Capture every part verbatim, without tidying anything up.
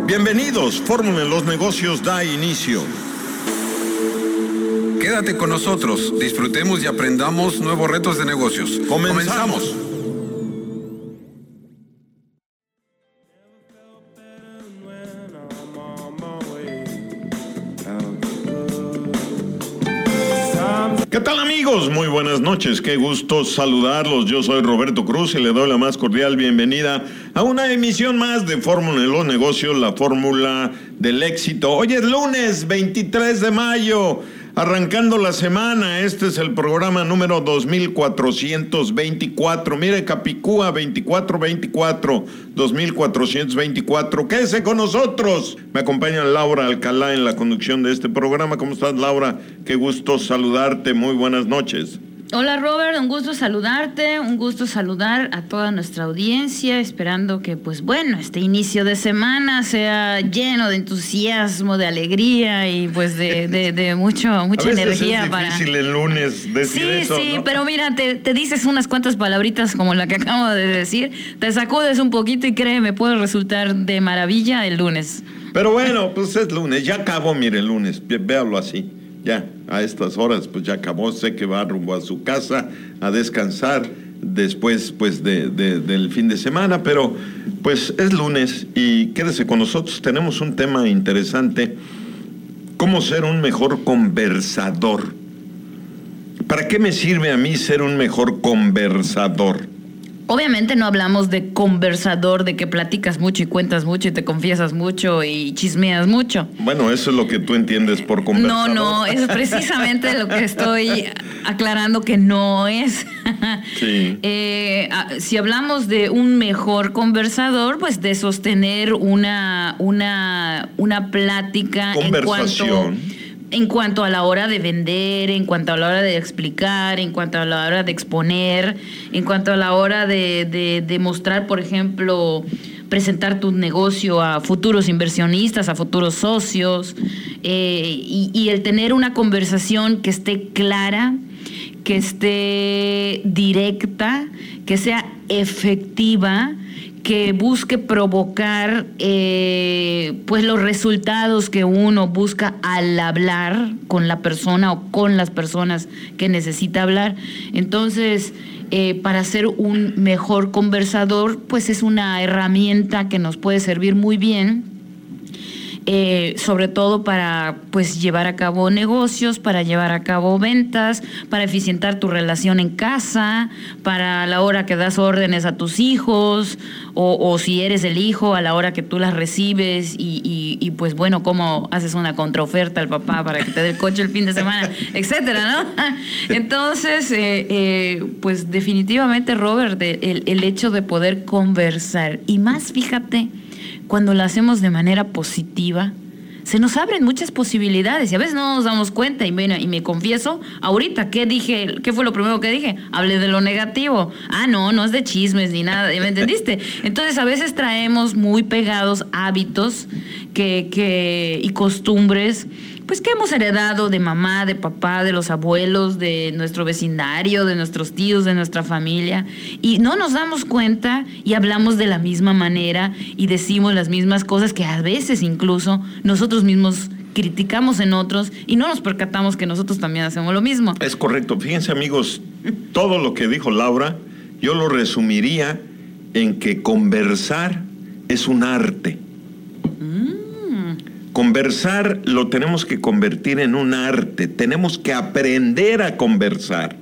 Bienvenidos, Fórmula en los Negocios da inicio. Quédate con nosotros, disfrutemos y aprendamos nuevos retos de negocios. Comenzamos. Comenzamos. ¿Qué tal, amigos? Muy buenas noches, qué gusto saludarlos. Yo soy Roberto Cruz y le doy la más cordial bienvenida a una emisión más de Fórmula en los Negocios, la fórmula del éxito. Hoy es lunes veintitrés de mayo, arrancando la semana. Este es el programa número dos mil cuatrocientos veinticuatro. Mire, Capicúa veinticuatro veinticuatro, dos mil cuatrocientos veinticuatro. Quédese con nosotros. Me acompaña Laura Alcalá en la conducción de este programa. ¿Cómo estás, Laura? Qué gusto saludarte. Muy buenas noches. Hola, Robert, un gusto saludarte, un gusto saludar a toda nuestra audiencia, esperando que, pues bueno, este inicio de semana sea lleno de entusiasmo, de alegría y pues de, de, de mucho, mucha a veces energía. Es para... difícil el lunes decir sí, eso, sí, ¿no? Pero mira, te, te dices unas cuantas palabritas como la que acabo de decir, te sacudes un poquito y créeme, puede resultar de maravilla el lunes. Pero bueno, pues es lunes, ya acabó, mire, el lunes, véalo así. Ya, a estas horas, pues ya acabó, sé que va rumbo a su casa a descansar después, pues, de, de, del fin de semana, pero, pues, es lunes y quédese con nosotros, tenemos un tema interesante, cómo ser un mejor conversador. ¿Para qué me sirve a mí ser un mejor conversador? Obviamente no hablamos de conversador, de que platicas mucho y cuentas mucho y te confiesas mucho y chismeas mucho. Bueno, eso es lo que tú entiendes por conversador. No, no, eso es precisamente lo que estoy aclarando que no es. Sí. Eh, si hablamos de un mejor conversador, pues de sostener una, una, una plática Conversación. en cuanto... En cuanto a la hora de vender, en cuanto a la hora de explicar, en cuanto a la hora de exponer, en cuanto a la hora de, de, de mostrar, por ejemplo, presentar tu negocio a futuros inversionistas, a futuros socios, eh, y, y el tener una conversación que esté clara, que esté directa, que sea efectiva, que busque provocar eh, pues los resultados que uno busca al hablar con la persona o con las personas que necesita hablar. Entonces, eh, para ser un mejor conversador, pues es una herramienta que nos puede servir muy bien. Eh, sobre todo para pues llevar a cabo negocios, para llevar a cabo ventas, para eficientar tu relación en casa, para la hora que das órdenes a tus hijos, o, o si eres el hijo, a la hora que tú las recibes y, y, y pues bueno, cómo haces una contraoferta al papá para que te dé el coche el fin de semana, etcétera, ¿no? Entonces, eh, eh, pues definitivamente, Robert, el, el hecho de poder conversar, y más, fíjate, cuando lo hacemos de manera positiva, se nos abren muchas posibilidades y a veces no nos damos cuenta. Y, bueno, y me confieso, ahorita, ¿qué dije? ¿Qué fue lo primero que dije? Hablé de lo negativo. Ah, no, no es de chismes ni nada, ¿me entendiste? Entonces, a veces traemos muy pegados hábitos que, que, y costumbres pues que hemos heredado de mamá, de papá, de los abuelos, de nuestro vecindario, de nuestros tíos, de nuestra familia, y no nos damos cuenta y hablamos de la misma manera y decimos las mismas cosas que a veces incluso nosotros mismos criticamos en otros y no nos percatamos que nosotros también hacemos lo mismo. Es correcto. Fíjense, amigos, todo lo que dijo Laura, yo lo resumiría en que conversar es un arte. Conversar lo tenemos que convertir en un arte, tenemos que aprender a conversar,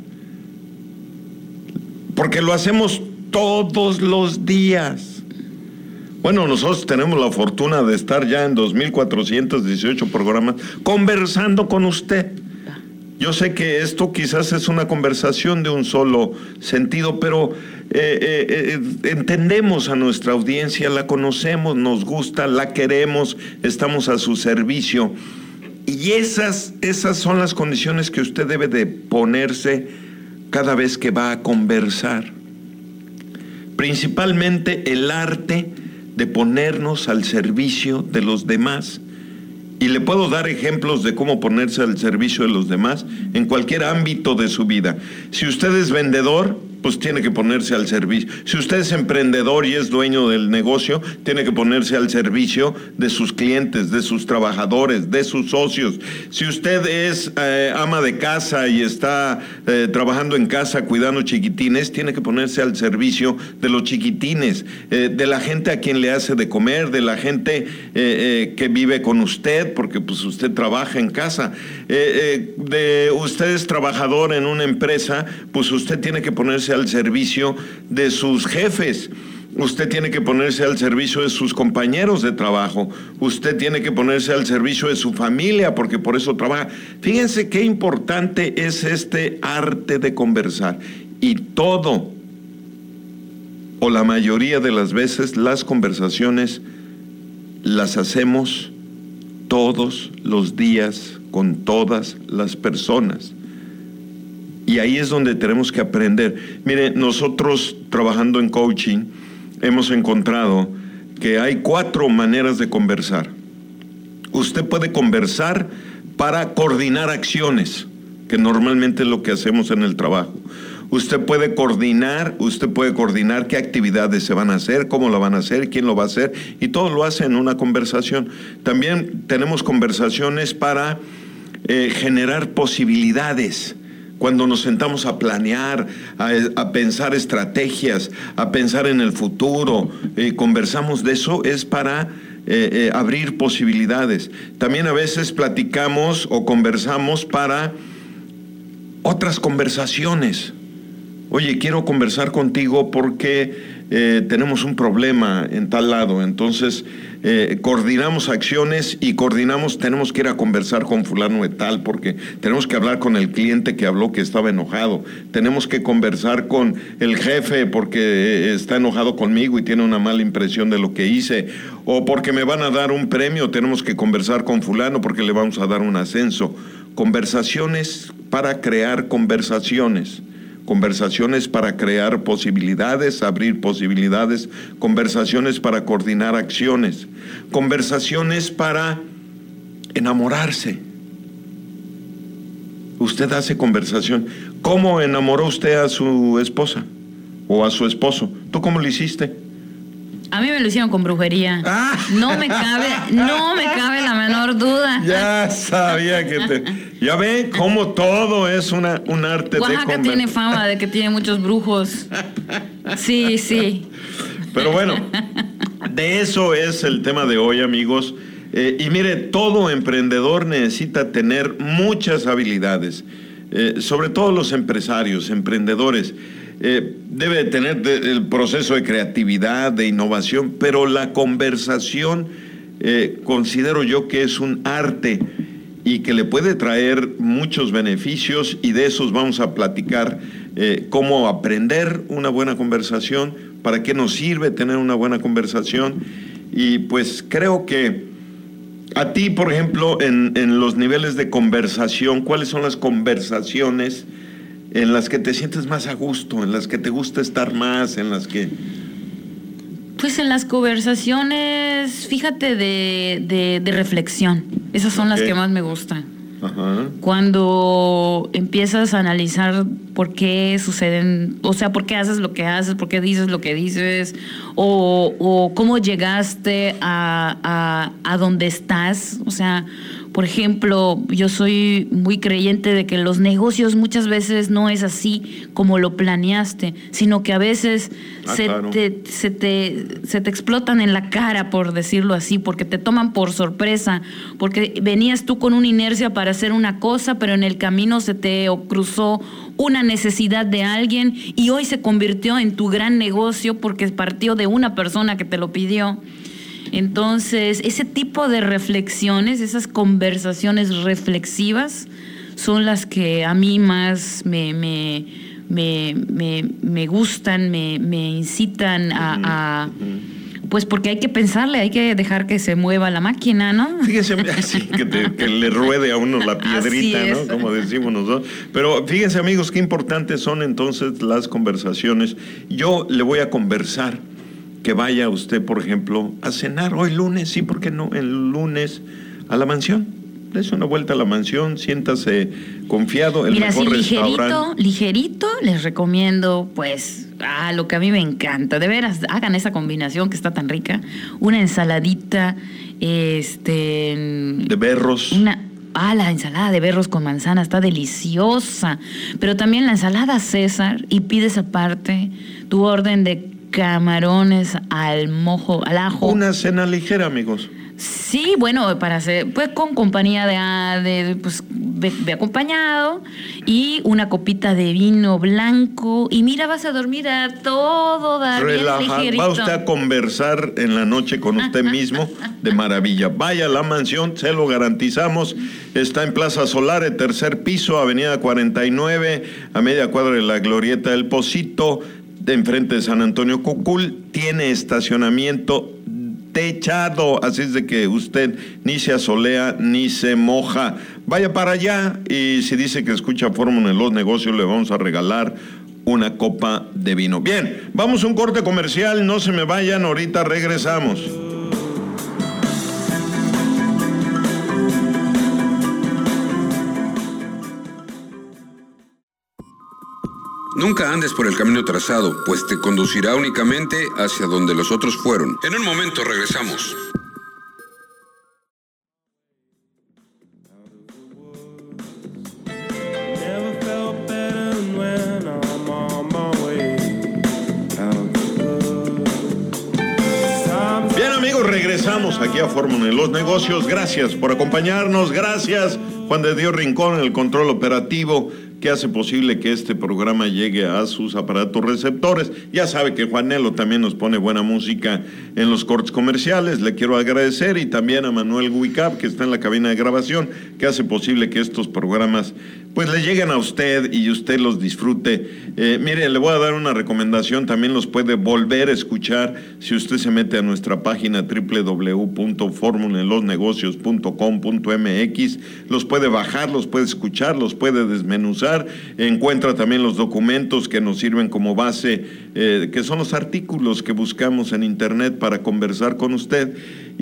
porque lo hacemos todos los días. Bueno, nosotros tenemos la fortuna de estar ya en dos mil cuatrocientos dieciocho programas conversando con usted. Yo sé que esto quizás es una conversación de un solo sentido, pero eh, eh, eh, entendemos a nuestra audiencia, la conocemos, nos gusta, la queremos, estamos a su servicio. Y esas, esas son las condiciones que usted debe de ponerse cada vez que va a conversar. Principalmente el arte de ponernos al servicio de los demás. Y le puedo dar ejemplos de cómo ponerse al servicio de los demás en cualquier ámbito de su vida. Si usted es vendedor, pues tiene que ponerse al servicio. Si usted es emprendedor y es dueño del negocio, tiene que ponerse al servicio de sus clientes, de sus trabajadores, de sus socios. Si usted es eh, ama de casa y está eh, trabajando en casa cuidando chiquitines, tiene que ponerse al servicio de los chiquitines, eh, de la gente a quien le hace de comer, de la gente eh, eh, que vive con usted, porque pues usted trabaja en casa. Eh, eh, de usted es trabajador en una empresa, pues usted tiene que ponerse al servicio de sus jefes. Usted tiene que ponerse al servicio de sus compañeros de trabajo. Usted tiene que ponerse al servicio de su familia, porque por eso trabaja. Fíjense qué importante es este arte de conversar. Y todo, o la mayoría de las veces, las conversaciones las hacemos todos los días con todas las personas. Y ahí es donde tenemos que aprender. Mire, nosotros trabajando en coaching hemos encontrado que hay cuatro maneras de conversar. Usted puede conversar para coordinar acciones, que normalmente es lo que hacemos en el trabajo. Usted puede coordinar, usted puede coordinar qué actividades se van a hacer, cómo lo van a hacer, quién lo va a hacer, y todo lo hace en una conversación. También tenemos conversaciones para eh, generar posibilidades. Cuando nos sentamos a planear, a, a pensar estrategias, a pensar en el futuro, eh, conversamos de eso, es para eh, eh, abrir posibilidades. También a veces platicamos o conversamos para otras conversaciones. Oye, quiero conversar contigo porque eh, tenemos un problema en tal lado. Entonces, eh, coordinamos acciones y coordinamos, tenemos que ir a conversar con fulano de tal porque tenemos que hablar con el cliente que habló que estaba enojado. Tenemos que conversar con el jefe porque está enojado conmigo y tiene una mala impresión de lo que hice. O porque me van a dar un premio, tenemos que conversar con fulano porque le vamos a dar un ascenso. Conversaciones para crear conversaciones. Conversaciones para crear posibilidades, abrir posibilidades, conversaciones para coordinar acciones, conversaciones para enamorarse. Usted hace conversación. ¿Cómo enamoró usted a su esposa o a su esposo? ¿Tú cómo lo hiciste? A mí me lo hicieron con brujería. Ah. No me cabe, no me cabe la menor duda. Ya sabía que te... Ya ven cómo todo es una, un arte Oaxaca de... Oaxaca tiene fama de que tiene muchos brujos. Sí, sí. Pero bueno, de eso es el tema de hoy, amigos. Eh, y mire, todo emprendedor necesita tener muchas habilidades. Eh, sobre todo los empresarios, emprendedores. Eh, debe tener de, el proceso de creatividad, de innovación, pero la conversación eh, considero yo que es un arte y que le puede traer muchos beneficios, y de esos vamos a platicar, eh, cómo aprender una buena conversación, para qué nos sirve tener una buena conversación. Y pues creo que a ti, por ejemplo, en, en los niveles de conversación, ¿cuáles son las conversaciones en las que te sientes más a gusto, en las que te gusta estar más, en las que... Pues en las conversaciones, fíjate, de, de, de reflexión. Esas son okay. Las que más me gustan. Ajá. Cuando empiezas a analizar por qué suceden, o sea, por qué haces lo que haces, por qué dices lo que dices, o, o cómo llegaste a, a, a donde estás. O sea, por ejemplo, yo soy muy creyente de que los negocios muchas veces no es así como lo planeaste, sino que a veces ah, se, claro. te, se, te, se te explotan en la cara, por decirlo así, porque te toman por sorpresa, porque venías tú con una inercia para hacer una cosa, pero en el camino se te cruzó una necesidad de alguien y hoy se convirtió en tu gran negocio porque partió de una persona que te lo pidió. Entonces, ese tipo de reflexiones, esas conversaciones reflexivas, son las que a mí más me, me, me, me, me gustan, me, me incitan a, a... Pues porque hay que pensarle, hay que dejar que se mueva la máquina, ¿no? Fíjense, sí, que, te, que le ruede a uno la piedrita, ¿no? Como decimos nosotros. Pero fíjense, amigos, qué importantes son entonces las conversaciones. Yo le voy a conversar que vaya usted, por ejemplo, a cenar hoy lunes, sí, ¿por qué no? El lunes a la mansión. dése una vuelta a la mansión, siéntase confiado, el Mira, mejor sí, ligerito, restaurante. ligerito, les recomiendo, pues, ah, lo que a mí me encanta. De veras, hagan esa combinación que está tan rica. Una ensaladita, este... De berros. Una... Ah, la ensalada de berros con manzana está deliciosa. Pero también la ensalada César, y pides aparte tu orden de camarones al mojo, al ajo. Una cena ligera, amigos. Sí, bueno, para hacer, pues con compañía de, de pues, de, de acompañado y una copita de vino blanco. Y mira, vas a dormir a todo dar bien Relaja, ligerito. va usted a conversar en la noche con usted mismo de maravilla. Vaya a la mansión, se lo garantizamos. Está en Plaza Solare, tercer piso, Avenida cuarenta y nueve, a media cuadra de la Glorieta del Pocito, de enfrente de San Antonio Cucul. Tiene estacionamiento techado, así es de que usted ni se asolea ni se moja. Vaya para allá y si dice que escucha Fórmula en los Negocios, le vamos a regalar una copa de vino. Bien, vamos a un corte comercial, no se me vayan, ahorita regresamos. Nunca andes por el camino trazado, pues te conducirá únicamente hacia donde los otros fueron. En un momento regresamos. Bien, amigos, regresamos aquí a Fórmula en los Negocios. Gracias por acompañarnos. Gracias, Juan de Dios Rincón, en el control operativo, que hace posible que este programa llegue a sus aparatos receptores. Ya sabe que Juanelo también nos pone buena música en los cortes comerciales. Le quiero agradecer, y también a Manuel Guicap, que está en la cabina de grabación, que hace posible que estos programas pues le lleguen a usted y usted los disfrute. Eh, mire, le voy a dar una recomendación, también los puede volver a escuchar si usted se mete a nuestra página doble u doble u doble u punto fórmula en los negocios punto com punto m x. Los puede bajar, los puede escuchar, los puede desmenuzar. Encuentra también los documentos que nos sirven como base, eh, que son los artículos que buscamos en internet para conversar con usted.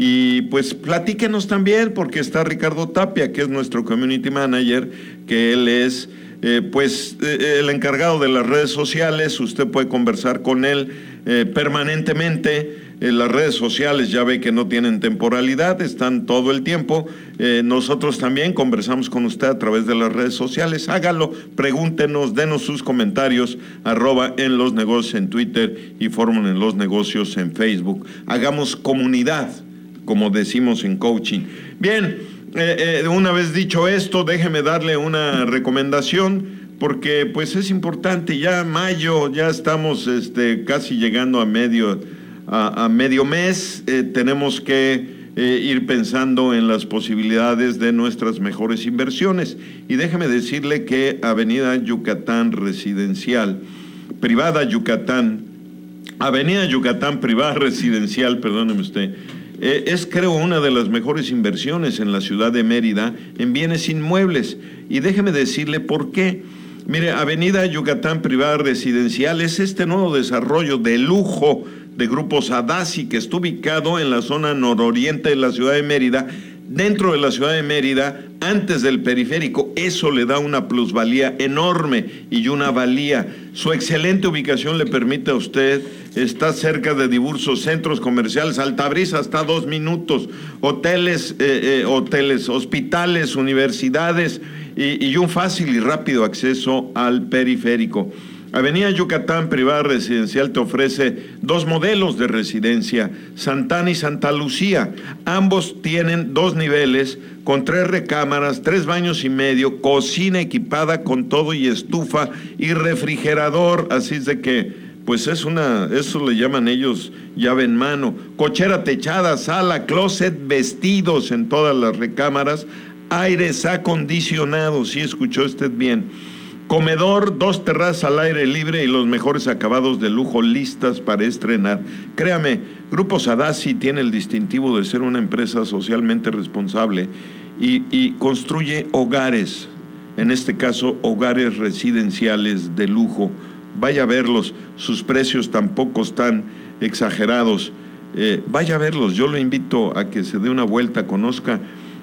Y pues platíquenos también, porque está Ricardo Tapia, que es nuestro community manager, que él es eh, pues eh, el encargado de las redes sociales. Usted puede conversar con él eh, permanentemente. Eh, las redes sociales ya ve que no tienen temporalidad, están todo el tiempo. Eh, nosotros también conversamos con usted a través de las redes sociales. Hágalo, pregúntenos, denos sus comentarios, arroba en los negocios en Twitter y Fórmula en los Negocios en Facebook. Hagamos comunidad, como decimos en coaching. Bien, eh, eh, una vez dicho esto, déjeme darle una recomendación, porque pues es importante. Ya mayo, ya estamos este, casi llegando a medio, a, a medio mes. Eh, tenemos que eh, ir pensando en las posibilidades de nuestras mejores inversiones. Y déjeme decirle que Avenida Yucatán Residencial, Privada Yucatán, Avenida Yucatán Privada Residencial, perdóneme usted, Eh, es, creo, una de las mejores inversiones en la ciudad de Mérida en bienes inmuebles. Y déjeme decirle por qué. Mire, Avenida Yucatán Privada Residencial es este nuevo desarrollo de lujo de Grupo Sadasi, que está ubicado en la zona nororiente de la ciudad de Mérida, dentro de la ciudad de Mérida, antes del periférico. Eso le da una plusvalía enorme y una valía. Su excelente ubicación le permite a usted estar cerca de diversos centros comerciales. Altabrisa está a dos minutos, hoteles, eh, eh, hoteles, hospitales, universidades y, y un fácil y rápido acceso al periférico. Avenida Yucatán Privada Residencial te ofrece dos modelos de residencia, Santana y Santa Lucía. Ambos tienen dos niveles, con tres recámaras, tres baños y medio, cocina equipada con todo y estufa y refrigerador, así es de que pues es una, eso le llaman ellos llave en mano. Cochera techada, sala, closet, vestidos en todas las recámaras, aires acondicionados, ¿sí escuchó usted bien? Comedor, dos terrazas al aire libre y los mejores acabados de lujo listas para estrenar. Créame, Grupo Sadasi tiene el distintivo de ser una empresa socialmente responsable y, y construye hogares, en este caso hogares residenciales de lujo. Vaya a verlos, sus precios tampoco están exagerados. Eh, vaya a verlos, yo lo invito a que se dé una vuelta, conozca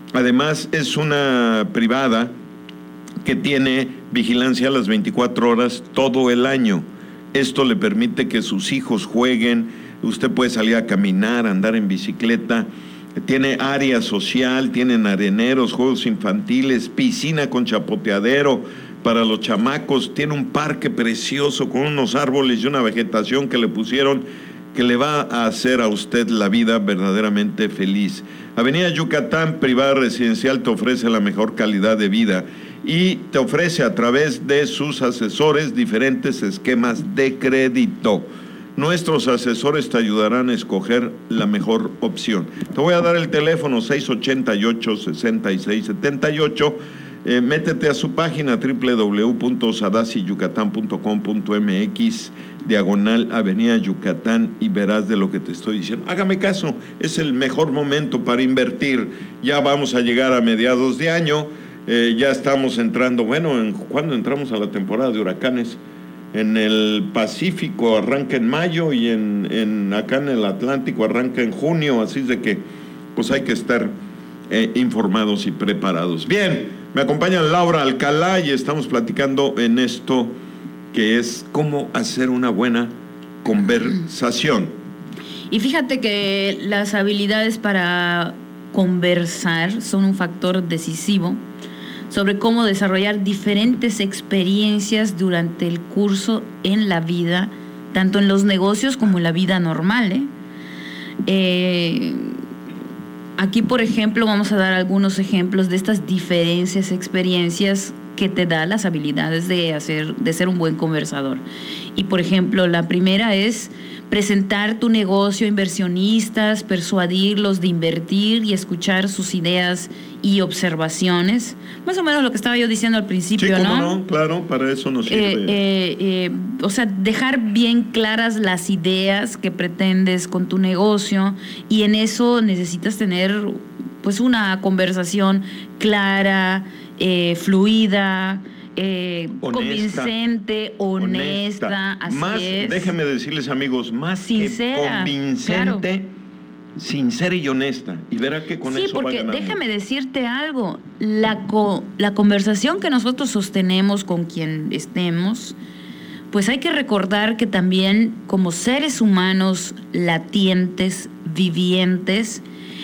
Además, es una privada que tiene vigilancia a las veinticuatro horas todo el año. Esto le permite que sus hijos jueguen, usted puede salir a caminar, andar en bicicleta, tiene área social, tienen areneros, juegos infantiles, piscina con chapoteadero para los chamacos, tiene un parque precioso con unos árboles y una vegetación que le pusieron que le va a hacer a usted la vida verdaderamente feliz. Avenida Yucatán, privada residencial, te ofrece la mejor calidad de vida y te ofrece a través de sus asesores diferentes esquemas de crédito. Nuestros asesores te ayudarán a escoger la mejor opción. Te voy a dar el teléfono seis ochenta y ocho, sesenta y seis setenta y ocho. Eh, métete a su página doble u doble u doble u punto sadasi yucatán punto com punto m x, diagonal Avenida Yucatán, y verás de lo que te estoy diciendo. Hágame caso, es el mejor momento para invertir. Ya vamos a llegar a mediados de año, eh, ya estamos entrando, bueno, en, ¿cuándo entramos a la temporada de huracanes? En el Pacífico arranca en mayo y en, en acá en el Atlántico arranca en junio, así de que pues hay que estar eh, informados y preparados. Bien, me acompaña Laura Alcalá y estamos platicando en esto que es cómo hacer una buena conversación. Y fíjate que las habilidades para conversar son un factor decisivo sobre cómo desarrollar diferentes experiencias durante el curso en la vida, tanto en los negocios como en la vida normal, ¿eh? Eh, aquí, por ejemplo, vamos a dar algunos ejemplos de estas diferentes experiencias que te da las habilidades de hacer, de ser un buen conversador. Y, por ejemplo, la primera es presentar tu negocio a inversionistas, persuadirlos de invertir y escuchar sus ideas y observaciones. Más o menos lo que estaba yo diciendo al principio, sí, ¿cómo ¿no? no? Claro, para eso nos sirve. Eh, eh, eh, o sea, dejar bien claras las ideas que pretendes con tu negocio, y en eso necesitas tener pues una conversación clara, eh, fluida, Eh, honesta, convincente, honesta, honesta, así más, es. Déjenme decirles, amigos, más sincera, que convincente, claro. Sincera y honesta. Y verá que con sí, eso va porque ganando. déjame decirte algo, la, co la conversación que nosotros sostenemos con quien estemos, pues hay que recordar que también como seres humanos latientes, vivientes,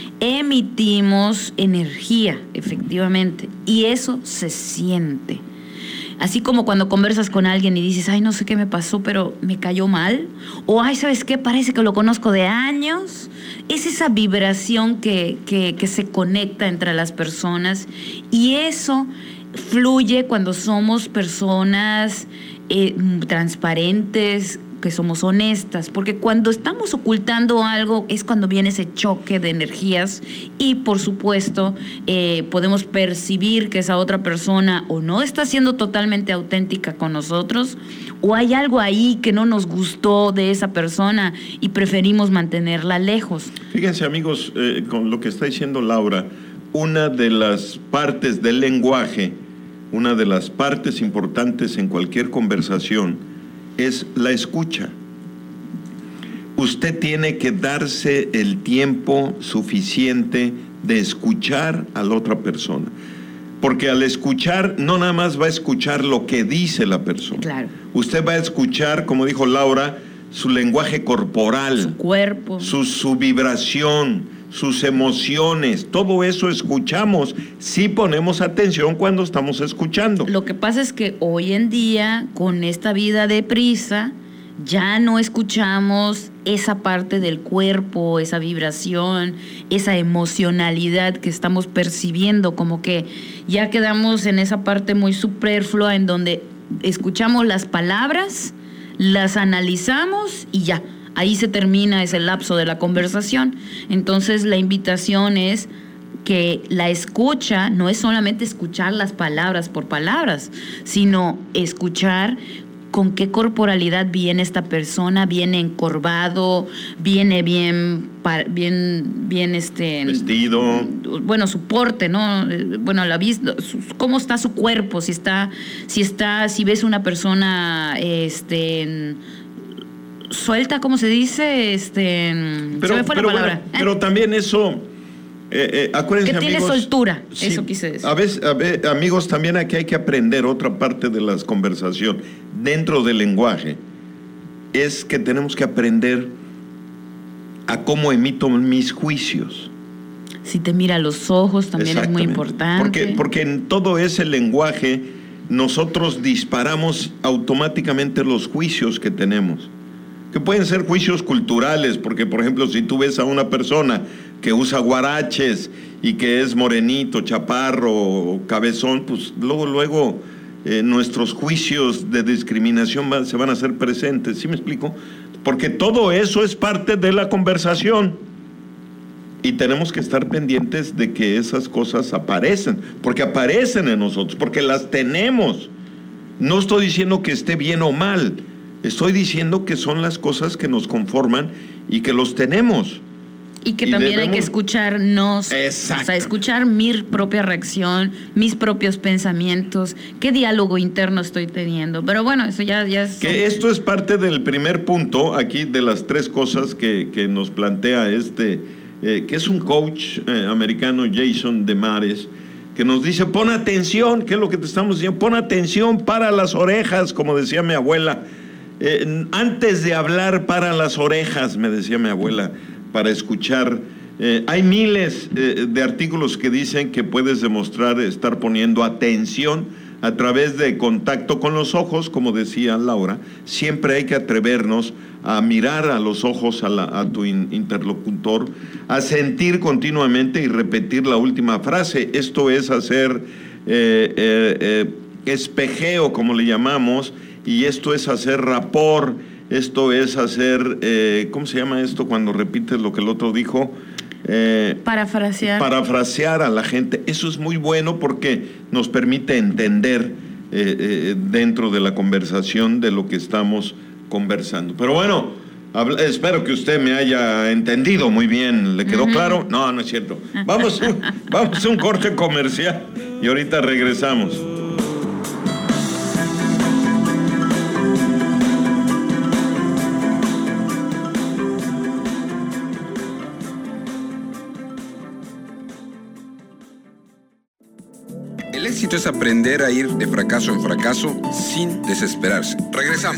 emitimos energía, efectivamente, y eso se siente. Así como cuando conversas con alguien y dices, ay, no sé qué me pasó, pero me cayó mal. O, ay, ¿sabes qué? Parece que lo conozco de años. Es esa vibración que, que, que se conecta entre las personas. Y eso fluye cuando somos personas eh, transparentes, que somos honestas, porque cuando estamos ocultando algo es cuando viene ese choque de energías y por supuesto eh, podemos percibir que esa otra persona o no está siendo totalmente auténtica con nosotros o hay algo ahí que no nos gustó de esa persona y preferimos mantenerla lejos. Fíjense, amigos, eh, con lo que está diciendo Laura, una de las partes del lenguaje, una de las partes importantes en cualquier conversación es la escucha. Usted tiene que darse el tiempo suficiente de escuchar a la otra persona. Porque al escuchar, no nada más va a escuchar lo que dice la persona. Claro. Usted va a escuchar, como dijo Laura, su lenguaje corporal, su cuerpo, su, su vibración, sus emociones, todo eso escuchamos, si ponemos atención cuando estamos escuchando. Lo que pasa es que hoy en día, con esta vida deprisa, ya no escuchamos esa parte del cuerpo, esa vibración, esa emocionalidad que estamos percibiendo, como que ya quedamos en esa parte muy superflua en donde escuchamos las palabras, las analizamos y ya. Ahí se termina ese lapso de la conversación. Entonces la invitación es que la escucha no es solamente escuchar las palabras por palabras, sino escuchar con qué corporalidad viene esta persona, viene encorvado, viene bien, bien, bien este vestido, bueno, su porte, ¿no? Bueno, la vista, cómo está su cuerpo, si está, si está, si ves una persona, este suelta, ¿cómo se dice? Este, pero, se me fue pero, la palabra. Bueno, pero también eso, eh, eh, acuérdense, que tiene amigos, soltura, sí, eso quise decir. A veces, a ver, amigos, también aquí hay que aprender otra parte de la conversación dentro del lenguaje. Es que tenemos que aprender a cómo emito mis juicios. Si te mira a los ojos también es muy importante. Porque, porque en todo ese lenguaje nosotros disparamos automáticamente los juicios que tenemos, que pueden ser juicios culturales, porque por ejemplo si tú ves a una persona que usa guaraches y que es morenito, chaparro, cabezón, pues luego, luego eh, nuestros juicios de discriminación van, se van a hacer presentes, ¿sí me explico? Porque todo eso es parte de la conversación y tenemos que estar pendientes de que esas cosas aparecen, porque aparecen en nosotros, porque las tenemos. No estoy diciendo que esté bien o mal, estoy diciendo que son las cosas que nos conforman y que los tenemos. Y que y también debemos... hay que escucharnos, Exacto. O sea, escuchar mi propia reacción, mis propios pensamientos, qué diálogo interno estoy teniendo. Pero bueno, eso ya, ya es... Que esto es parte del primer punto aquí de las tres cosas que, que nos plantea este, eh, que es un coach eh, americano, Jason DeMares, que nos dice, pon atención, ¿qué es lo que te estamos diciendo? Pon atención, para las orejas, como decía mi abuela. Eh, antes de hablar, para las orejas, me decía mi abuela, para escuchar. Eh, hay miles eh, de artículos que dicen que puedes demostrar estar poniendo atención a través de contacto con los ojos, como decía Laura. Siempre hay que atrevernos a mirar a los ojos a, la, a tu in, interlocutor, a sentir continuamente y repetir la última frase. Esto es hacer eh, eh, eh, espejeo, como le llamamos, y esto es hacer rapport. Esto es hacer, eh, ¿cómo se llama esto cuando repites lo que el otro dijo? Eh, parafrasear. Parafrasear a la gente. Eso es muy bueno porque nos permite entender eh, eh, dentro de la conversación de lo que estamos conversando. Pero bueno, habla, espero que usted me haya entendido muy bien. ¿Le quedó uh-huh. claro? No, no es cierto. Vamos, vamos a un corte comercial y ahorita regresamos. El éxito es aprender a ir de fracaso en fracaso sin desesperarse. Regresamos.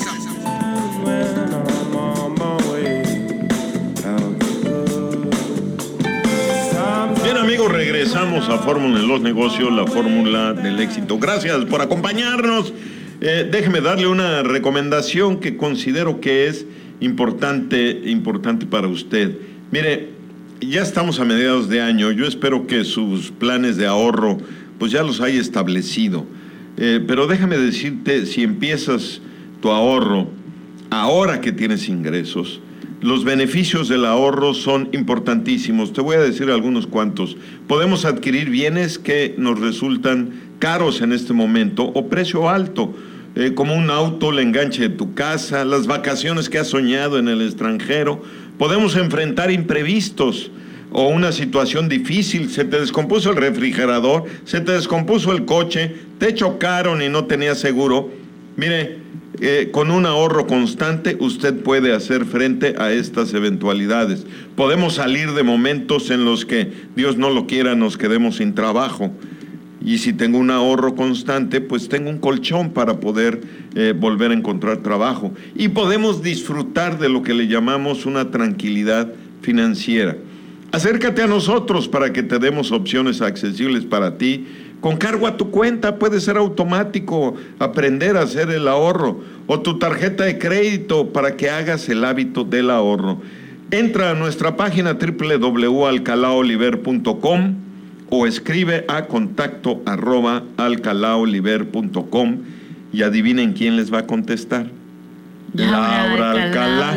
Bien, amigos, regresamos a Fórmula en los Negocios, la fórmula del éxito. Gracias por acompañarnos. Eh, déjeme darle una recomendación que considero que es importante, importante para usted. Mire, ya estamos a mediados de año. Yo espero que sus planes de ahorro pues ya los hay establecido. Eh, pero déjame decirte, si empiezas tu ahorro ahora que tienes ingresos, los beneficios del ahorro son importantísimos. Te voy a decir algunos cuantos. Podemos adquirir bienes que nos resultan caros en este momento o precio alto, eh, como un auto, el enganche de tu casa, las vacaciones que has soñado en el extranjero. Podemos enfrentar imprevistos o una situación difícil. Se te descompuso el refrigerador, se te descompuso el coche, te chocaron y no tenías seguro. Mire, eh, con un ahorro constante usted puede hacer frente a estas eventualidades. Podemos salir de momentos en los que, Dios no lo quiera, nos quedemos sin trabajo. Y si tengo un ahorro constante, pues tengo un colchón para poder eh, volver a encontrar trabajo. Y podemos disfrutar de lo que le llamamos una tranquilidad financiera. Acércate a nosotros para que te demos opciones accesibles para ti. Con cargo a tu cuenta, puede ser automático, aprender a hacer el ahorro, o tu tarjeta de crédito para que hagas el hábito del ahorro. Entra a nuestra página doble u doble u doble u punto alcalá oliver punto com o escribe a contacto arroba alcalá oliver punto com y adivinen quién les va a contestar. Laura Alcalá.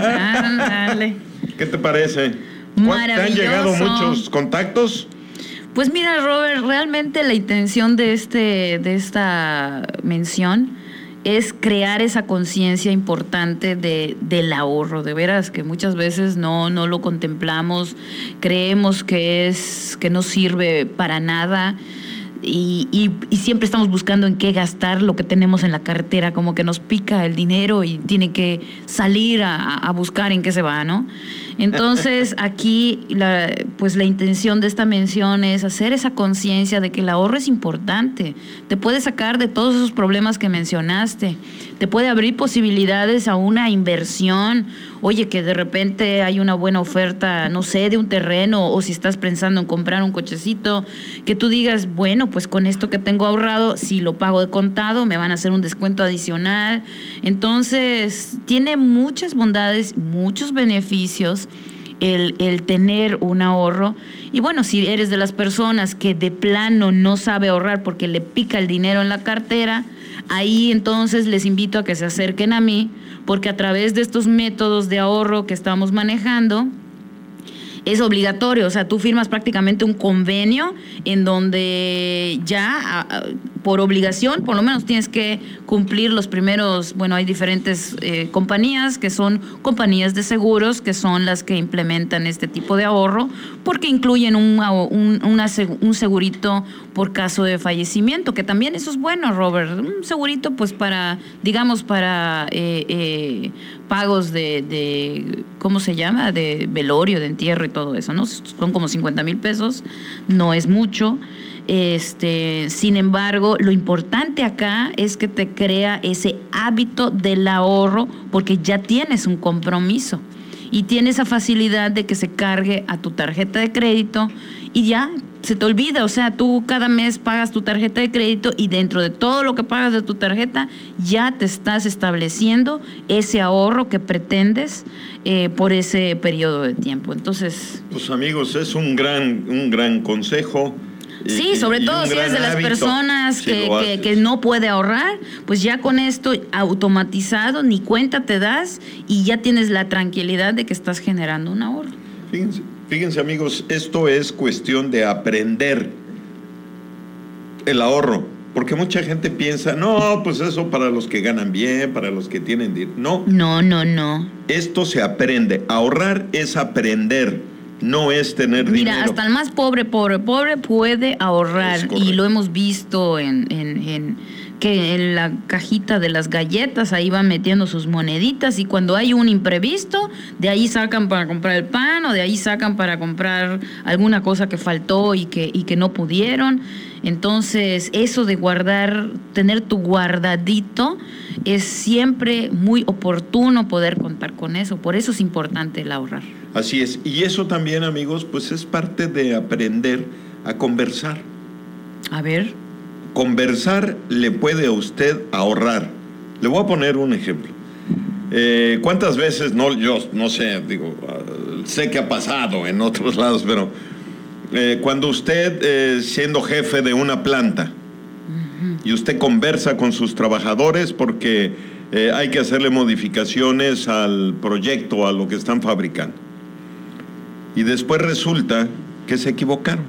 Alcalá. ¿Qué te parece? ¿Te han llegado muchos contactos? Pues mira, Robert, realmente la intención de este de esta mención es crear esa conciencia importante de, del ahorro. De veras que muchas veces no, no lo contemplamos, creemos que es que no sirve para nada. y, y, y siempre estamos buscando en qué gastar lo que tenemos en la cartera, como que nos pica el dinero y tiene que salir a, a buscar en qué se va, ¿no? Entonces aquí la, pues la intención de esta mención es hacer esa conciencia de que el ahorro es importante, te puede sacar de todos esos problemas que mencionaste, te puede abrir posibilidades a una inversión. Oye, que de repente hay una buena oferta, no sé, de un terreno, o si estás pensando en comprar un cochecito, que tú digas, bueno, pues con esto que tengo ahorrado, si lo pago de contado, me van a hacer un descuento adicional. Entonces, tiene muchas bondades, muchos beneficios el, el tener un ahorro. Y bueno, si eres de las personas que de plano no sabe ahorrar porque le pica el dinero en la cartera, ahí entonces les invito a que se acerquen a mí, porque a través de estos métodos de ahorro que estamos manejando, es obligatorio, o sea, tú firmas prácticamente un convenio en donde ya por obligación, por lo menos tienes que cumplir los primeros, bueno, hay diferentes eh, compañías que son compañías de seguros, que son las que implementan este tipo de ahorro, porque incluyen un, un, una, un segurito por caso de fallecimiento, que también eso es bueno, Robert, un segurito pues para, digamos, para eh, eh, pagos de, de, ¿cómo se llama?, de velorio, de entierro y todo eso, ¿no? Son como cincuenta mil pesos, no es mucho. Este, sin embargo, lo importante acá es que te crea ese hábito del ahorro, porque ya tienes un compromiso y tienes esa facilidad de que se cargue a tu tarjeta de crédito y ya se te olvida. O sea, tú cada mes pagas tu tarjeta de crédito y dentro de todo lo que pagas de tu tarjeta ya te estás estableciendo ese ahorro que pretendes eh, por ese periodo de tiempo. Entonces, pues amigos, es un gran, un gran consejo. Sí, y, sobre y todo si eres de las personas si que, que, que no puede ahorrar, pues ya con esto automatizado, ni cuenta te das y ya tienes la tranquilidad de que estás generando un ahorro. Fíjense, fíjense amigos, esto es cuestión de aprender el ahorro, porque mucha gente piensa, no, pues eso para los que ganan bien, para los que tienen dinero. No, no, no, no. Esto se aprende, ahorrar es aprender. No es tener Mira, dinero. Mira, hasta el más pobre, pobre, pobre puede ahorrar. Y lo hemos visto en, en, en que en la cajita de las galletas ahí van metiendo sus moneditas y cuando hay un imprevisto, de ahí sacan para comprar el pan o de ahí sacan para comprar alguna cosa que faltó y que, y que no pudieron. Entonces, eso de guardar, tener tu guardadito, es siempre muy oportuno poder contar con eso. Por eso es importante el ahorrar. Así es. Y eso también, amigos, pues es parte de aprender a conversar. A ver. Conversar le puede a usted ahorrar. Le voy a poner un ejemplo. Eh, ¿Cuántas veces, no, yo no sé, digo, uh, sé que ha pasado en otros lados, pero eh, cuando usted, eh, siendo jefe de una planta, uh-huh. y usted conversa con sus trabajadores porque eh, hay que hacerle modificaciones al proyecto, a lo que están fabricando, y después resulta que se equivocaron,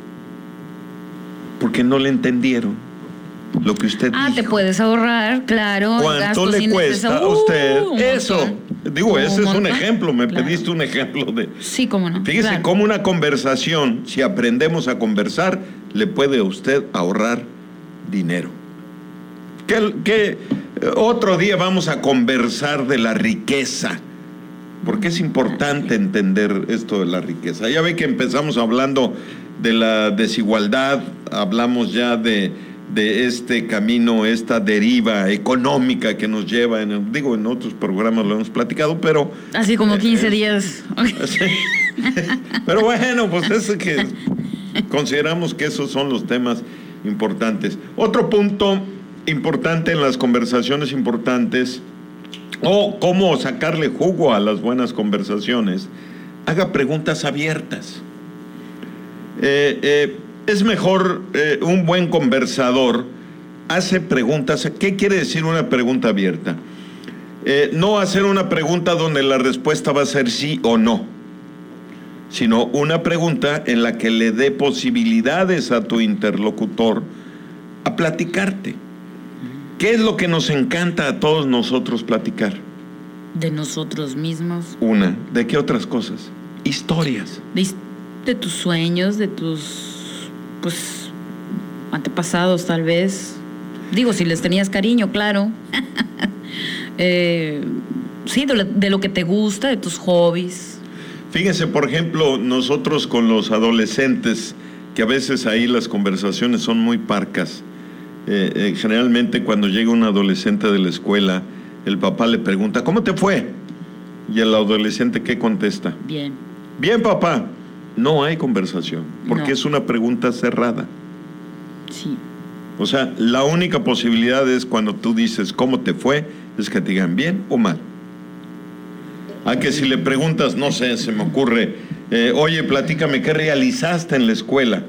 porque no le entendieron lo que usted ah, dijo. Te puedes ahorrar, claro. ¿Cuánto le cuesta a usted uh, eso? Digo, un ese montón. Es un ejemplo, me claro. pediste un ejemplo de... Sí, cómo no. Fíjese claro. cómo una conversación, si aprendemos a conversar, le puede a usted ahorrar dinero. ¿Qué, qué otro día vamos a conversar de la riqueza? Porque es importante entender esto de la riqueza. Ya ve que empezamos hablando de la desigualdad, hablamos ya de, de este camino, esta deriva económica que nos lleva, en el, digo, en otros programas lo hemos platicado, pero... Así como quince eh, días. Sí. Pero bueno, pues es que consideramos que esos son los temas importantes. Otro punto importante en las conversaciones importantes, o cómo sacarle jugo a las buenas conversaciones, haga preguntas abiertas. Eh, eh, es mejor eh, un buen conversador hace preguntas. ¿Qué quiere decir una pregunta abierta? Eh, no hacer una pregunta donde la respuesta va a ser sí o no, sino una pregunta en la que le dé posibilidades a tu interlocutor a platicarte. ¿Qué es lo que nos encanta a todos nosotros platicar? De nosotros mismos. Una. ¿De qué otras cosas? Historias. De, de tus sueños, de tus, pues, antepasados tal vez. Digo, si les tenías cariño, claro. eh, sí, de lo, de lo que te gusta, de tus hobbies. Fíjense, por ejemplo, nosotros con los adolescentes, que a veces ahí las conversaciones son muy parcas. Eh, eh, generalmente cuando llega un adolescente de la escuela, el papá le pregunta, ¿cómo te fue? Y el adolescente, ¿qué contesta? Bien. Bien, papá. No hay conversación, porque No. es una pregunta cerrada. Sí. O sea, la única posibilidad es cuando tú dices, ¿cómo te fue? Es que te digan bien o mal. A que si le preguntas, no sé, se me ocurre, eh, oye, platícame, ¿qué realizaste en la escuela?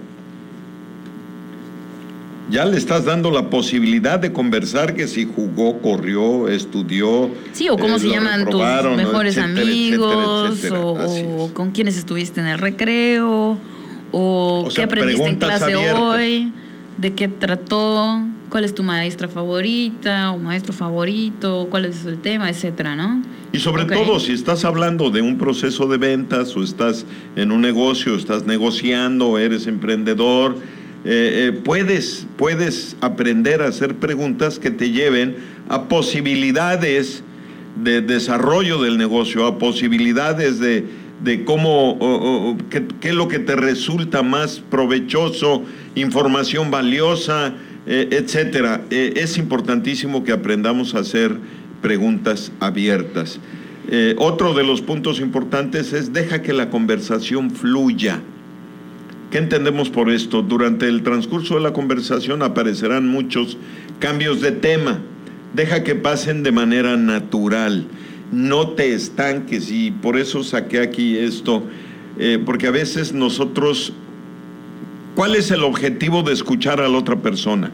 Ya le estás dando la posibilidad de conversar que si jugó, corrió, estudió. Sí, o cómo eh, se lo llaman tus reprobaron, mejores etcétera, amigos, etcétera, etcétera. o, Así o es. con quiénes estuviste en el recreo, o, O qué sea, aprendiste en preguntas clase abiertas. hoy, de qué trató, cuál es tu maestra favorita o maestro favorito, cuál es el tema, etcétera, ¿no? Y sobre Ok. todo, si estás hablando de un proceso de ventas, o estás en un negocio, estás negociando, eres emprendedor, eh, eh, puedes, puedes aprender a hacer preguntas que te lleven a posibilidades de desarrollo del negocio, a posibilidades de, de cómo, o, o, qué, qué es lo que te resulta más provechoso, información valiosa, eh, etcétera. Eh, es importantísimo que aprendamos a hacer preguntas abiertas. Eh, otro de los puntos importantes es deja que la conversación fluya. ¿Qué entendemos por esto? Durante el transcurso de la conversación aparecerán muchos cambios de tema. Deja que pasen de manera natural. No te estanques, y por eso saqué aquí esto, eh, porque a veces nosotros, ¿cuál es el objetivo de escuchar a la otra persona?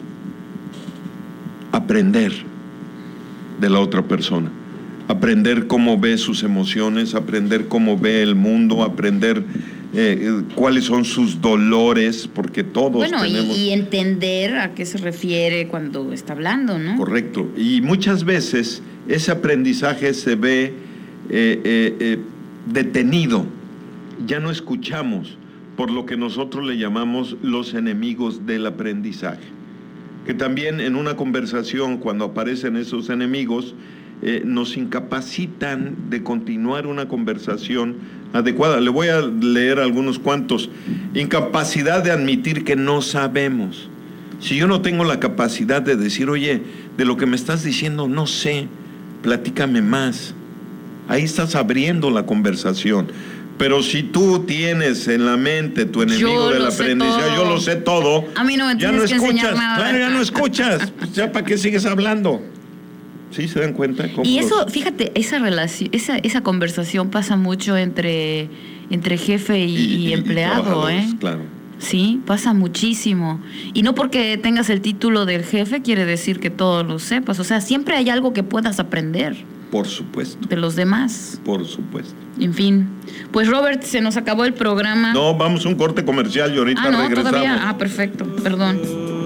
Aprender de la otra persona, aprender cómo ve sus emociones, aprender cómo ve el mundo, aprender eh, cuáles son sus dolores, porque todos Bueno, tenemos... y, y entender a qué se refiere cuando está hablando, ¿no? Correcto, y muchas veces ese aprendizaje se ve eh, eh, eh, detenido, ya no escuchamos, por lo que nosotros le llamamos los enemigos del aprendizaje. Que también en una conversación, cuando aparecen esos enemigos, eh, nos incapacitan de continuar una conversación adecuada. Le voy a leer algunos cuantos. Incapacidad de admitir que no sabemos. Si yo no tengo la capacidad de decir, oye, de lo que me estás diciendo no sé, platícame más. Ahí estás abriendo la conversación. Pero si tú tienes en la mente tu enemigo Yo del lo sé aprendizaje, todo. yo lo sé todo, A mí no me ya tienes no que escuchas, enseñar nada. claro, ya no escuchas, pues ya para qué sigues hablando. ¿Sí se dan cuenta? ¿Cómo Y los- eso, fíjate, esa relación, esa, esa conversación pasa mucho entre, entre jefe y, y empleado, trabajadores, ¿eh? Claro. Sí, pasa muchísimo. Y no porque tengas el título del jefe quiere decir que todo lo sepas. O sea, siempre hay algo que puedas aprender Por supuesto, de los demás. por supuesto. En fin. Pues Robert, se nos acabó el programa. No, vamos a un corte comercial y ahorita ah, no, regresamos. todavía. Ah, perfecto. Perdón.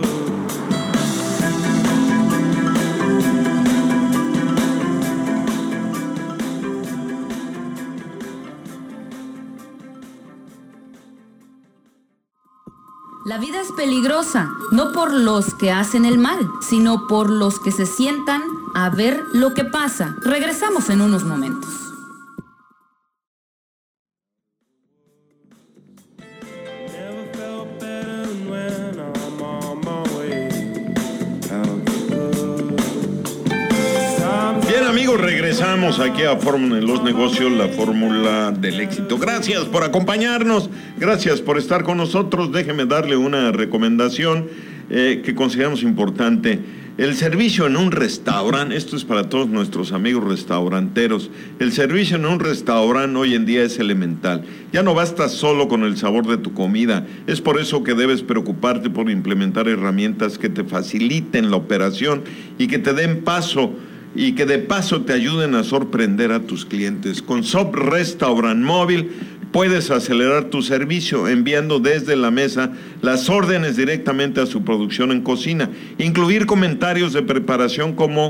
La vida es peligrosa, no por los que hacen el mal, sino por los que se sientan a ver lo que pasa. Regresamos en unos momentos. Bien, amigos, regresamos aquí a Fórmula en los Negocios, la fórmula del éxito. Gracias por acompañarnos, gracias por estar con nosotros. Déjeme darle una recomendación eh, que consideramos importante. El servicio en un restaurante, esto es para todos nuestros amigos restauranteros, el servicio en un restaurante hoy en día es elemental. Ya no basta solo con el sabor de tu comida, es por eso que debes preocuparte por implementar herramientas que te faciliten la operación y que te den paso y que de paso te ayuden a sorprender a tus clientes. Con Sop Restaurant Móvil puedes acelerar tu servicio enviando desde la mesa las órdenes directamente a su producción en cocina, incluir comentarios de preparación como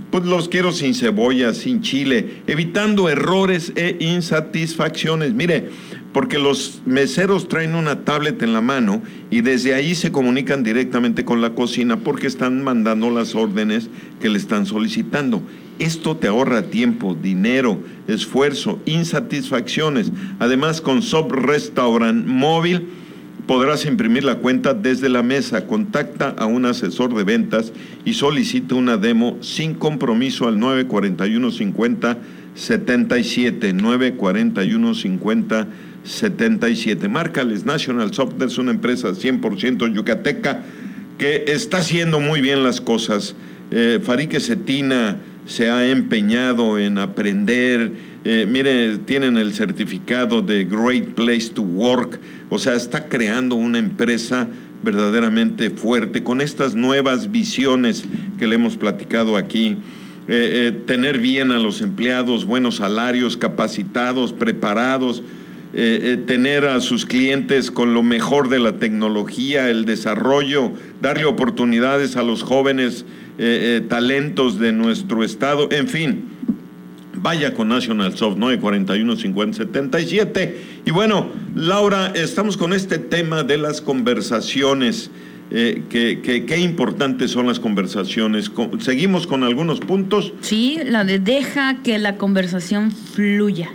pues los quiero sin cebolla, sin chile, evitando errores e insatisfacciones. Mire, porque los meseros traen una tablet en la mano y desde ahí se comunican directamente con la cocina porque están mandando las órdenes que le están solicitando. Esto te ahorra tiempo, dinero, esfuerzo, insatisfacciones. Además, con Sub Restaurant Móvil podrás imprimir la cuenta desde la mesa. Contacta a un asesor de ventas y solicita una demo sin compromiso al nueve cuatro uno cincuenta setenta y siete, nueve cuatro uno cincuenta setenta y siete. Márcales. National Soft es una empresa cien por ciento yucateca que está haciendo muy bien las cosas. Eh, Farique Cetina se ha empeñado en aprender. Eh, mire, tienen el certificado de Great Place to Work, o sea, está creando una empresa verdaderamente fuerte con estas nuevas visiones que le hemos platicado aquí. Eh, eh, tener bien a los empleados, buenos salarios, capacitados, preparados, eh, eh, tener a sus clientes con lo mejor de la tecnología, el desarrollo, darle oportunidades a los jóvenes eh, eh, talentos de nuestro estado, en fin. Vaya con National Soft, nueve cuatro uno cincuenta setenta y siete. Y bueno, Laura, estamos con este tema de las conversaciones. Eh, que, que, qué importantes son las conversaciones. ¿Seguimos con algunos puntos? Sí, la de deja que la conversación fluya.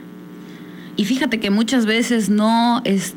Y fíjate que muchas veces no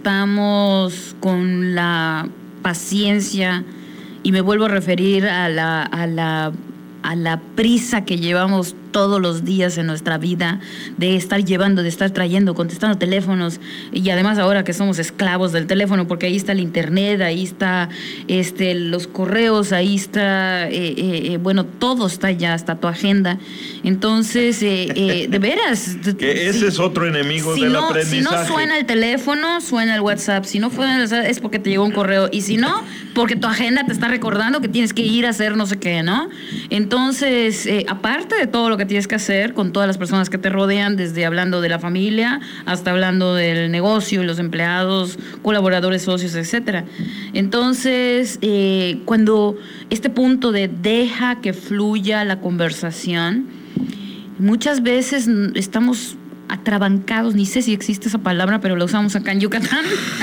estamos con la paciencia, y me vuelvo a referir a la, a la, a la prisa que llevamos todos los días en nuestra vida, de estar llevando, de estar trayendo, contestando teléfonos, y además ahora que somos esclavos del teléfono, porque ahí está el internet, ahí está este, los correos, ahí está, eh, eh, bueno, todo está ya, hasta tu agenda. Entonces, eh, eh, de veras. Que ese si, es otro enemigo si del no, aprendizaje. Si no suena el teléfono, suena el WhatsApp. Si no suena el WhatsApp, es porque te llegó un correo. Y si no, porque tu agenda te está recordando que tienes que ir a hacer no sé qué, ¿no? Entonces, eh, aparte de todo lo que tienes que hacer con todas las personas que te rodean, desde hablando de la familia hasta hablando del negocio y los empleados, colaboradores, socios, etcétera. Entonces, eh, cuando este punto de deja que fluya la conversación, muchas veces estamos atrabancados, ni sé si existe esa palabra, pero la usamos acá en Yucatán.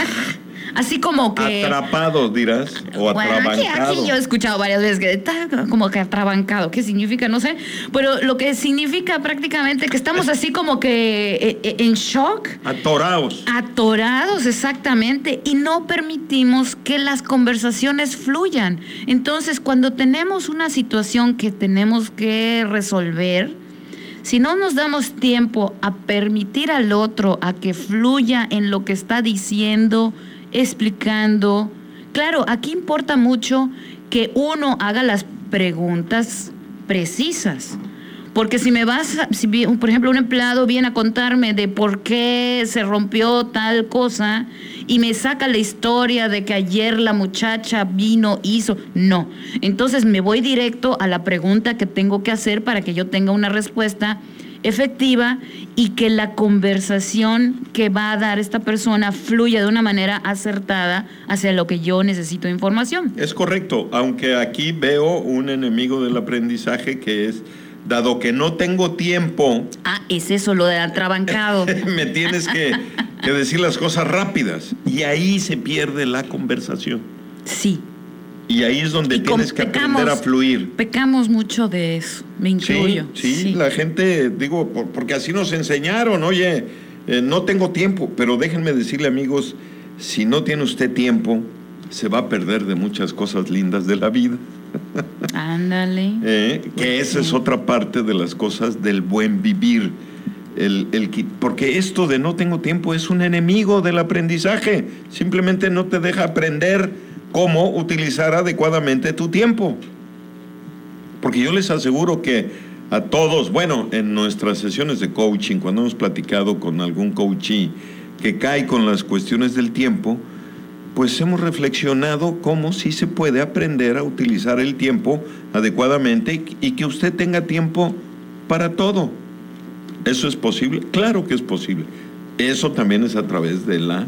Así como que... Atrapados, dirás, o bueno, atrabancado. Aquí, aquí yo he escuchado varias veces que está como que atrabancado. ¿Qué significa? No sé. Pero lo que significa prácticamente que estamos así como que eh, en shock. Atorados. Atorados, exactamente. Y no permitimos que las conversaciones fluyan. Entonces, cuando tenemos una situación que tenemos que resolver, si no nos damos tiempo a permitir al otro a que fluya en lo que está diciendo, explicando. Claro, aquí importa mucho que uno haga las preguntas precisas. Porque si me vas, a, si, por ejemplo, un empleado viene a contarme de por qué se rompió tal cosa y me saca la historia de que ayer la muchacha vino, hizo, no. Entonces me voy directo a la pregunta que tengo que hacer para que yo tenga una respuesta efectiva y que la conversación que va a dar esta persona fluya de una manera acertada hacia lo que yo necesito de información. Es correcto, aunque aquí veo un enemigo del aprendizaje que es, dado que no tengo tiempo... Ah, es eso, lo de atrabancado. me tienes que, que decir las cosas rápidas y ahí se pierde la conversación. Sí. Y ahí es donde y tienes que pecamos, aprender a fluir. Pecamos mucho de eso, me incluyo. Sí, sí, sí. La gente, digo, por, porque así nos enseñaron, oye, eh, no tengo tiempo, pero déjenme decirle, amigos, si no tiene usted tiempo, se va a perder de muchas cosas lindas de la vida. Ándale. eh, que esa es otra parte de las cosas del buen vivir. El, el, porque esto de no tengo tiempo es un enemigo del aprendizaje. Simplemente no te deja aprender cómo utilizar adecuadamente tu tiempo. Porque yo les aseguro que a todos, bueno, en nuestras sesiones de coaching, cuando hemos platicado con algún coachee que cae con las cuestiones del tiempo, pues hemos reflexionado cómo sí se puede aprender a utilizar el tiempo adecuadamente y que usted tenga tiempo para todo. ¿Eso es posible? Claro que es posible. Eso también es a través de la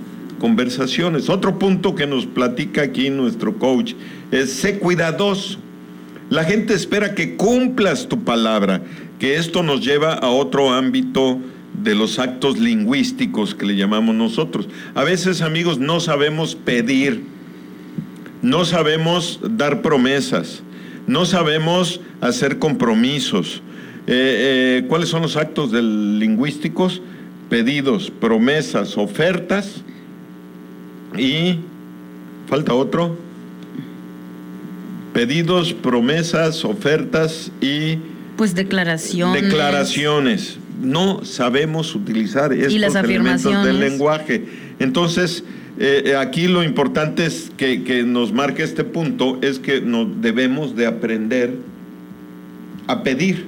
conversaciones. Otro punto que nos platica aquí nuestro coach es: sé cuidadoso. La gente espera que cumplas tu palabra, que esto nos lleva a otro ámbito de los actos lingüísticos que le llamamos nosotros. A veces, amigos, no sabemos pedir, no sabemos dar promesas, no sabemos hacer compromisos. Eh, eh, ¿Cuáles son los actos del lingüísticos? Pedidos, promesas, ofertas y... ¿falta otro? Pedidos, promesas, ofertas y... pues declaraciones. Declaraciones. No sabemos utilizar estos elementos del lenguaje. Entonces, eh, aquí lo importante es que, que nos marque este punto, es que nos debemos de aprender a pedir.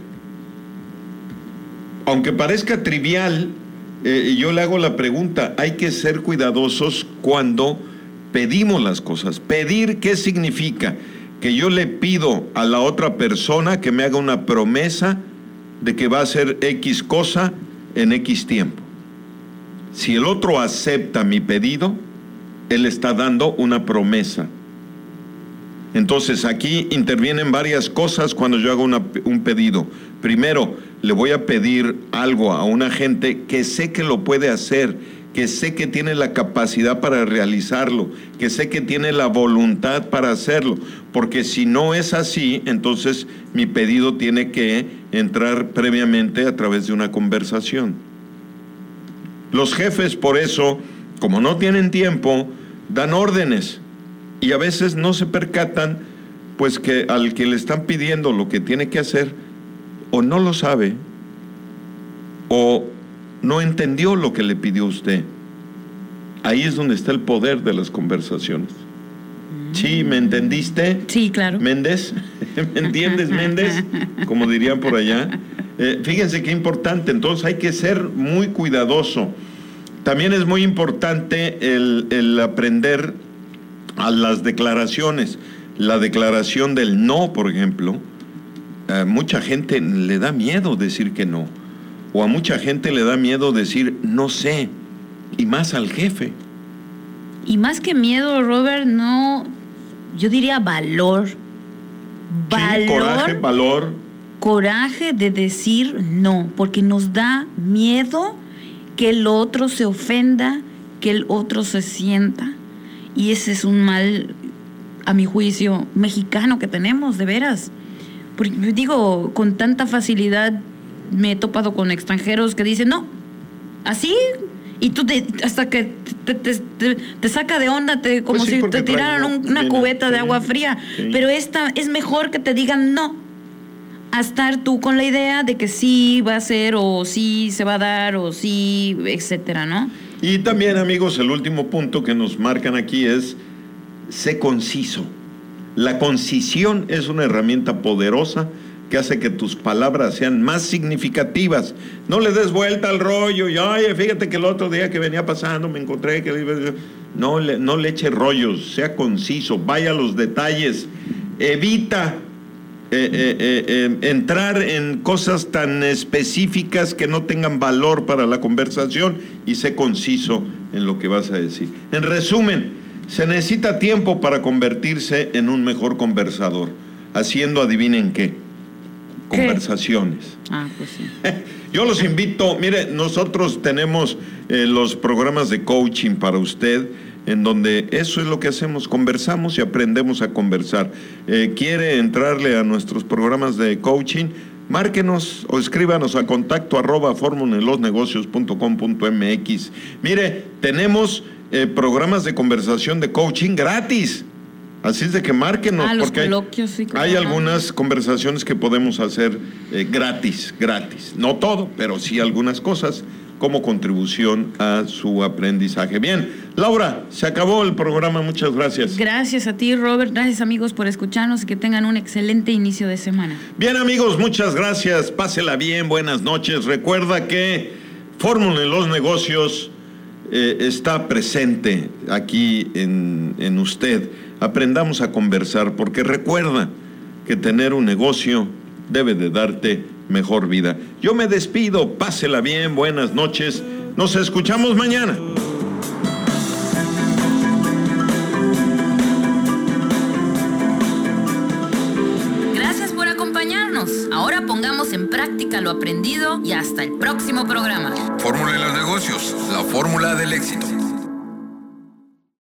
Aunque parezca trivial, eh, yo le hago la pregunta, hay que ser cuidadosos cuando pedimos las cosas. Pedir, ¿qué significa? Que yo le pido a la otra persona que me haga una promesa de que va a hacer X cosa en X tiempo. Si el otro acepta mi pedido, él está dando una promesa. Entonces aquí intervienen varias cosas cuando yo hago una, un pedido. Primero, le voy a pedir algo a una gente que sé que lo puede hacer, que sé que tiene la capacidad para realizarlo, que sé que tiene la voluntad para hacerlo, porque si no es así, entonces mi pedido tiene que entrar previamente a través de una conversación. Los jefes, por eso, como no tienen tiempo, dan órdenes y a veces no se percatan, pues que al que le están pidiendo lo que tiene que hacer, o no lo sabe, o no entendió lo que le pidió usted. Ahí es donde está el poder de las conversaciones. ¿Sí? ¿Me entendiste? Sí, claro. ¿Méndez? ¿Me entiendes, Méndez? Como dirían por allá. Eh, fíjense qué importante. Entonces hay que ser muy cuidadoso. También es muy importante el, el aprender a las declaraciones. La declaración del no, por ejemplo. A mucha gente le da miedo decir que no. O a mucha gente le da miedo decir no sé, y más al jefe. Y más que miedo, Robert, no, yo diría valor. Valor. Sí, coraje, valor. Coraje de decir no, porque nos da miedo que el otro se ofenda, que el otro se sienta. Y ese es un mal, a mi juicio, mexicano que tenemos, de veras. Porque digo, con tanta facilidad me he topado con extranjeros que dicen, no, así, y tú te, hasta que te, te, te, te saca de onda, te, como pues sí, si te tiraran un, una cubeta de agua fría. Sí. Pero esta es mejor que te digan no, a estar tú con la idea de que sí va a ser, o sí se va a dar, o sí, etcétera, ¿no? Y también, amigos, el último punto que nos marcan aquí es, sé conciso. La concisión es una herramienta poderosa que hace que tus palabras sean más significativas. No le des vuelta al rollo y, ay, fíjate que el otro día que venía pasando me encontré que... No le, no le eche rollos, sea conciso, vaya a los detalles, evita eh, eh, eh, eh, entrar en cosas tan específicas que no tengan valor para la conversación, y sé conciso en lo que vas a decir. En resumen, se necesita tiempo para convertirse en un mejor conversador, haciendo adivinen qué. Conversaciones. Ah, pues sí. Yo los invito, mire, nosotros tenemos eh, los programas de coaching para usted, en donde eso es lo que hacemos, conversamos y aprendemos a conversar. Eh, ¿Quiere entrarle a nuestros programas de coaching? Márquenos o escríbanos a contacto arroba formunelosnegocios punto com punto m x. Mire, tenemos eh, programas de conversación de coaching gratis. Así es de que márquenos, ah, los porque coloquios, sí, hay, hay algunas conversaciones que podemos hacer eh, gratis, gratis. No todo, pero sí algunas cosas como contribución a su aprendizaje. Bien, Laura, se acabó el programa, muchas gracias. Gracias a ti, Robert, gracias amigos por escucharnos y que tengan un excelente inicio de semana. Bien, amigos, muchas gracias, pásela bien, buenas noches. Recuerda que Fórmula en los Negocios eh, está presente aquí en, en usted. Aprendamos a conversar, porque recuerda que tener un negocio debe de darte mejor vida. Yo me despido, pásela bien, buenas noches, nos escuchamos mañana. Gracias Ahora pongamos en práctica lo aprendido y hasta el próximo programa. Fórmula de los negocios, la fórmula del éxito.